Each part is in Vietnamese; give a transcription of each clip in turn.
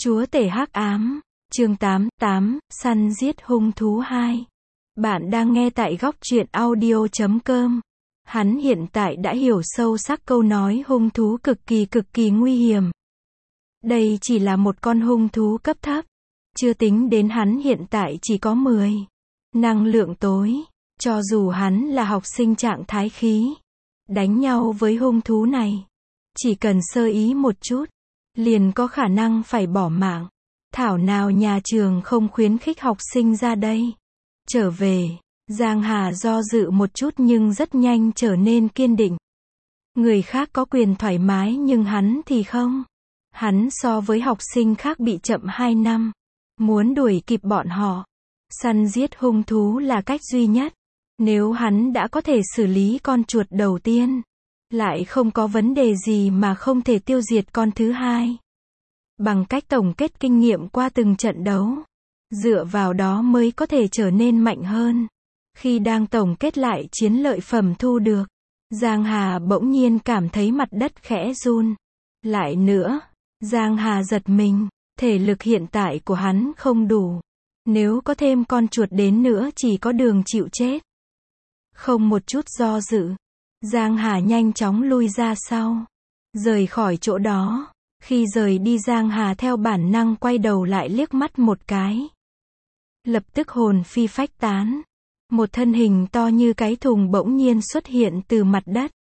Chúa tể hắc ám, chương 8, săn giết hung thú 2. Bạn đang nghe tại góc truyện audio.com. Hắn hiện tại đã hiểu sâu sắc câu nói hung thú cực kỳ nguy hiểm. Đây chỉ là một con hung thú cấp thấp. Chưa tính đến hắn hiện tại chỉ có 10 năng lượng tối. Cho dù hắn là học sinh trạng thái khí, đánh nhau với hung thú này, chỉ cần sơ ý một chút, liền có khả năng phải bỏ mạng. Thảo nào nhà trường không khuyến khích học sinh ra đây. Trở về, Giang Hà do dự một chút nhưng rất nhanh trở nên kiên định. Người khác có quyền thoải mái nhưng hắn thì không. Hắn so với học sinh khác bị chậm 2 năm. Muốn đuổi kịp bọn họ, săn giết hung thú là cách duy nhất. Nếu hắn đã có thể xử lý con chuột đầu tiên, lại không có vấn đề gì mà không thể tiêu diệt con thứ hai. Bằng cách tổng kết kinh nghiệm qua từng trận đấu, dựa vào đó mới có thể trở nên mạnh hơn. Khi đang tổng kết lại chiến lợi phẩm thu được, Giang Hà bỗng nhiên cảm thấy mặt đất khẽ run. Lại nữa, Giang Hà giật mình, thể lực hiện tại của hắn không đủ. Nếu có thêm con chuột đến nữa chỉ có đường chịu chết. Không một chút do dự, Giang Hà nhanh chóng lui ra sau, rời khỏi chỗ đó. Khi rời đi Giang Hà theo bản năng quay đầu lại liếc mắt một cái. Lập tức hồn phi phách tán. Một thân hình to như cái thùng bỗng nhiên xuất hiện từ mặt đất.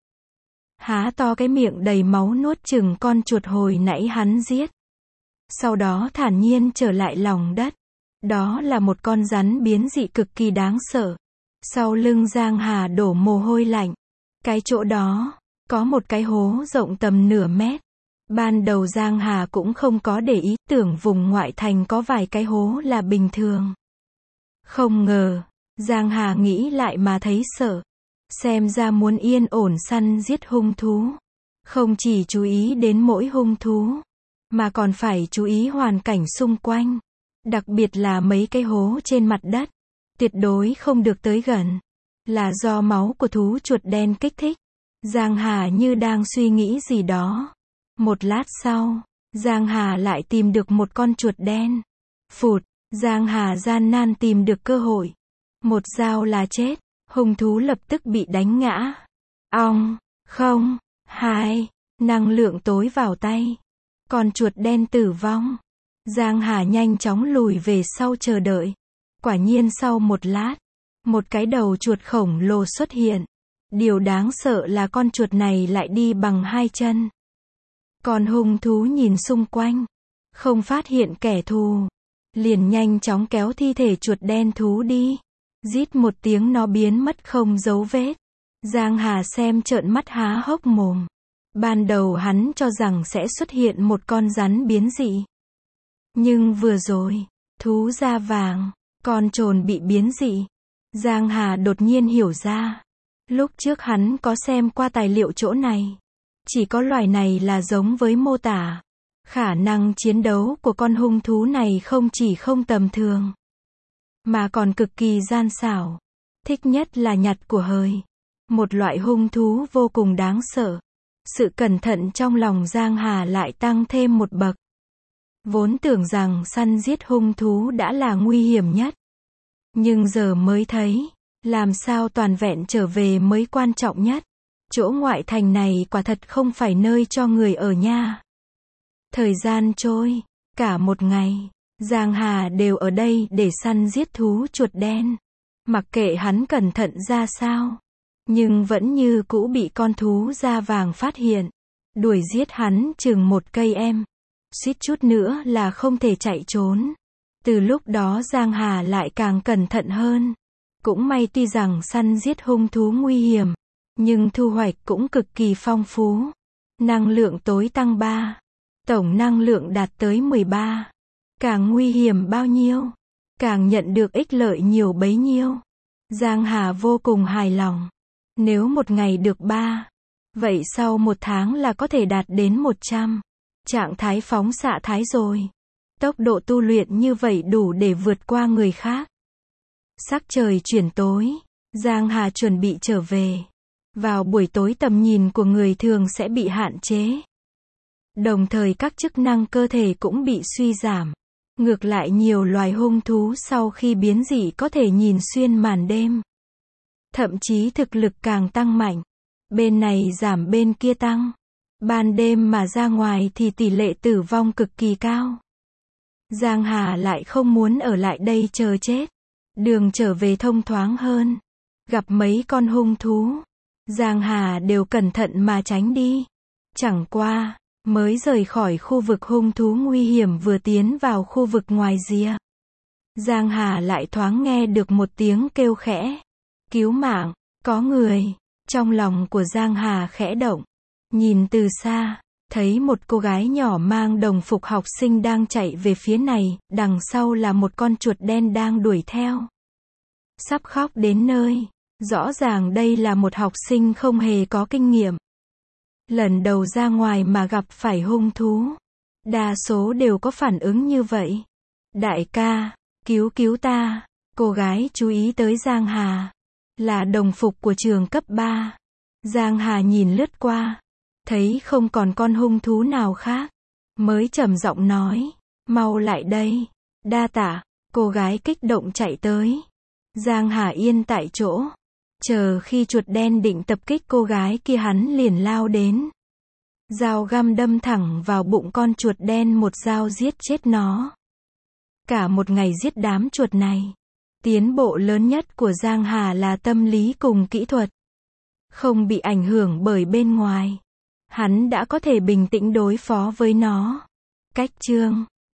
Há to cái miệng đầy máu nuốt chửng con chuột hồi nãy hắn giết. Sau đó thản nhiên trở lại lòng đất. Đó là một con rắn biến dị cực kỳ đáng sợ. Sau lưng Giang Hà đổ mồ hôi lạnh. Cái chỗ đó, có một cái hố rộng tầm nửa mét. Ban đầu Giang Hà cũng không có để ý, tưởng vùng ngoại thành có vài cái hố là bình thường. Không ngờ, Giang Hà nghĩ lại mà thấy sợ. Xem ra muốn yên ổn săn giết hung thú, không chỉ chú ý đến mỗi hung thú, mà còn phải chú ý hoàn cảnh xung quanh. Đặc biệt là mấy cái hố trên mặt đất, tuyệt đối không được tới gần. Là do máu của thú chuột đen kích thích. Giang Hà như đang suy nghĩ gì đó. Một lát sau, Giang Hà lại tìm được một con chuột đen. Phụt, Giang Hà gian nan tìm được cơ hội. Một dao là chết, hung thú lập tức bị đánh ngã. Ong, không, hai, năng lượng tối vào tay. Con chuột đen tử vong. Giang Hà nhanh chóng lùi về sau chờ đợi. Quả nhiên sau một lát, một cái đầu chuột khổng lồ xuất hiện. Điều đáng sợ là con chuột này lại đi bằng 2 chân. Còn hung thú nhìn xung quanh, không phát hiện kẻ thù, liền nhanh chóng kéo thi thể chuột đen thú đi. Rít một tiếng nó biến mất không dấu vết. Giang Hà xem trợn mắt há hốc mồm. Ban đầu hắn cho rằng sẽ xuất hiện một con rắn biến dị. Nhưng vừa rồi, thú da vàng, con trồn bị biến dị. Giang Hà đột nhiên hiểu ra. Lúc trước hắn có xem qua tài liệu chỗ này. Chỉ có loài này là giống với mô tả. Khả năng chiến đấu của con hung thú này không chỉ không tầm thường, mà còn cực kỳ gian xảo. Thích nhất là nhặt của hời. Một loại hung thú vô cùng đáng sợ. Sự cẩn thận trong lòng Giang Hà lại tăng thêm một bậc. Vốn tưởng rằng săn giết hung thú đã là nguy hiểm nhất. Nhưng giờ mới thấy, làm sao toàn vẹn trở về mới quan trọng nhất. Chỗ ngoại thành này quả thật không phải nơi cho người ở nha. Thời gian trôi, cả một ngày, Giang Hà đều ở đây để săn giết thú chuột đen. Mặc kệ hắn cẩn thận ra sao, nhưng vẫn như cũ bị con thú da vàng phát hiện. Đuổi giết hắn chừng 1 cây em. Suýt chút nữa là không thể chạy trốn. Từ lúc đó Giang Hà lại càng cẩn thận hơn. Cũng may tuy rằng săn giết hung thú nguy hiểm, nhưng thu hoạch cũng cực kỳ phong phú. Năng lượng tối tăng 3. Tổng năng lượng đạt tới 13. Càng nguy hiểm bao nhiêu, càng nhận được ích lợi nhiều bấy nhiêu. Giang Hà vô cùng hài lòng. Nếu một ngày được 3, vậy sau 1 tháng là có thể đạt đến 100. Trạng thái phóng xạ thái rồi. Tốc độ tu luyện như vậy đủ để vượt qua người khác. Sắc trời chuyển tối, Giang Hà chuẩn bị trở về. Vào buổi tối tầm nhìn của người thường sẽ bị hạn chế. Đồng thời các chức năng cơ thể cũng bị suy giảm. Ngược lại nhiều loài hung thú sau khi biến dị có thể nhìn xuyên màn đêm. Thậm chí thực lực càng tăng mạnh. Bên này giảm bên kia tăng. Ban đêm mà ra ngoài thì tỷ lệ tử vong cực kỳ cao. Giang Hà lại không muốn ở lại đây chờ chết. Đường trở về thông thoáng hơn. Gặp mấy con hung thú, Giang Hà đều cẩn thận mà tránh đi. Chẳng qua, mới rời khỏi khu vực hung thú nguy hiểm vừa tiến vào khu vực ngoài rìa. Giang Hà lại thoáng nghe được một tiếng kêu khẽ. Cứu mạng, có người. Trong lòng của Giang Hà khẽ động. Nhìn từ xa, thấy một cô gái nhỏ mang đồng phục học sinh đang chạy về phía này, đằng sau là một con chuột đen đang đuổi theo. Sắp khóc đến nơi. Rõ ràng đây là một học sinh không hề có kinh nghiệm. Lần đầu ra ngoài mà gặp phải hung thú. Đa số đều có phản ứng như vậy. Đại ca, cứu ta. Cô gái chú ý tới Giang Hà. Là đồng phục của trường cấp 3. Giang Hà nhìn lướt qua. Thấy không còn con hung thú nào khác. Mới trầm giọng nói. Mau lại đây. Đa tạ. Cô gái kích động chạy tới. Giang Hà yên tại chỗ. Chờ khi chuột đen định tập kích cô gái kia hắn liền lao đến. Dao găm đâm thẳng vào bụng con chuột đen, một dao giết chết nó. Cả một ngày giết đám chuột này. Tiến bộ lớn nhất của Giang Hà là tâm lý cùng kỹ thuật. Không bị ảnh hưởng bởi bên ngoài. Hắn đã có thể bình tĩnh đối phó với nó. Cách chương